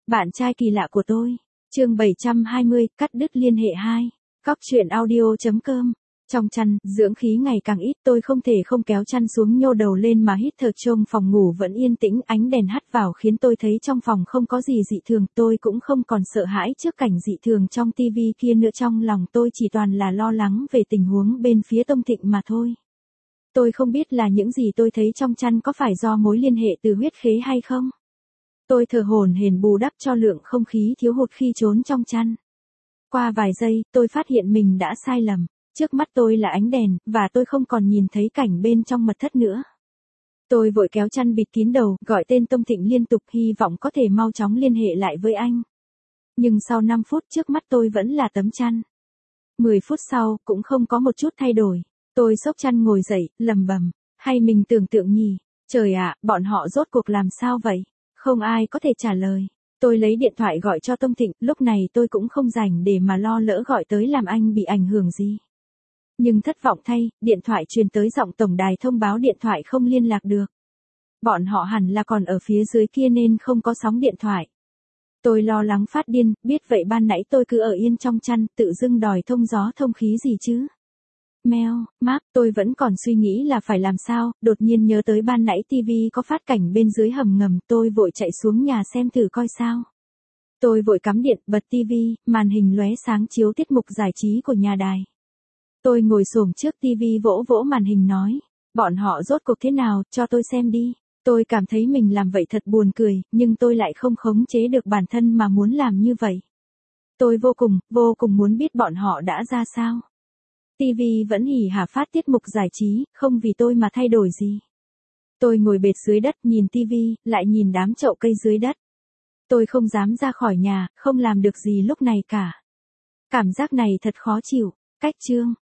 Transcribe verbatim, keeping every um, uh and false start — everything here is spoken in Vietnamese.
Bạn trai kỳ lạ của tôi. Chương bảy trăm hai mươi, cắt đứt liên hệ hai. Cóc truyện audio chấm com. Trong chăn, dưỡng khí ngày càng ít, tôi không thể không kéo chăn xuống nhô đầu lên mà hít thở. Trong phòng ngủ vẫn yên tĩnh, ánh đèn hắt vào khiến tôi thấy trong phòng không có gì dị thường, tôi cũng không còn sợ hãi trước cảnh dị thường trong tivi kia nữa. Trong lòng tôi chỉ toàn là lo lắng về tình huống bên phía Tông Thịnh mà thôi. Tôi không biết là những gì tôi thấy trong chăn có phải do mối liên hệ từ huyết khế hay không. Tôi thở hổn hển bù đắp cho lượng không khí thiếu hụt khi trốn trong chăn. Qua vài giây, tôi phát hiện mình đã sai lầm. Trước mắt tôi là ánh đèn, và tôi không còn nhìn thấy cảnh bên trong mật thất nữa. Tôi vội kéo chăn bịt kín đầu, gọi tên Tông Thịnh liên tục, hy vọng có thể mau chóng liên hệ lại với anh. Nhưng sau năm phút trước mắt tôi vẫn là tấm chăn. mười phút sau, cũng không có một chút thay đổi. Tôi xốc chăn ngồi dậy, lầm bầm. Hay mình tưởng tượng nhỉ? Trời ạ, bọn họ rốt cuộc làm sao vậy? Không ai có thể trả lời. Tôi lấy điện thoại gọi cho Tông Thịnh, lúc này tôi cũng không rảnh để mà lo lỡ gọi tới làm anh bị ảnh hưởng gì. Nhưng thất vọng thay, điện thoại truyền tới giọng tổng đài thông báo điện thoại không liên lạc được. Bọn họ hẳn là còn ở phía dưới kia nên không có sóng điện thoại. Tôi lo lắng phát điên, biết vậy ban nãy tôi cứ ở yên trong chăn, tự dưng đòi thông gió thông khí gì chứ. Meo, map, tôi vẫn còn suy nghĩ là phải làm sao, đột nhiên nhớ tới ban nãy tivi có phát cảnh bên dưới hầm ngầm, tôi vội chạy xuống nhà xem thử coi sao. Tôi vội cắm điện, bật tivi, màn hình lóe sáng chiếu tiết mục giải trí của nhà đài. Tôi ngồi xổm trước tivi vỗ vỗ màn hình nói, bọn họ rốt cuộc thế nào, cho tôi xem đi. Tôi cảm thấy mình làm vậy thật buồn cười, nhưng tôi lại không khống chế được bản thân mà muốn làm như vậy. Tôi vô cùng, vô cùng muốn biết bọn họ đã ra sao. tivi vẫn hỉ hả phát tiết mục giải trí, không vì tôi mà thay đổi gì. Tôi ngồi bệt dưới đất nhìn tivi, lại nhìn đám chậu cây dưới đất. Tôi không dám ra khỏi nhà, không làm được gì lúc này cả. Cảm giác này thật khó chịu. Cách chương.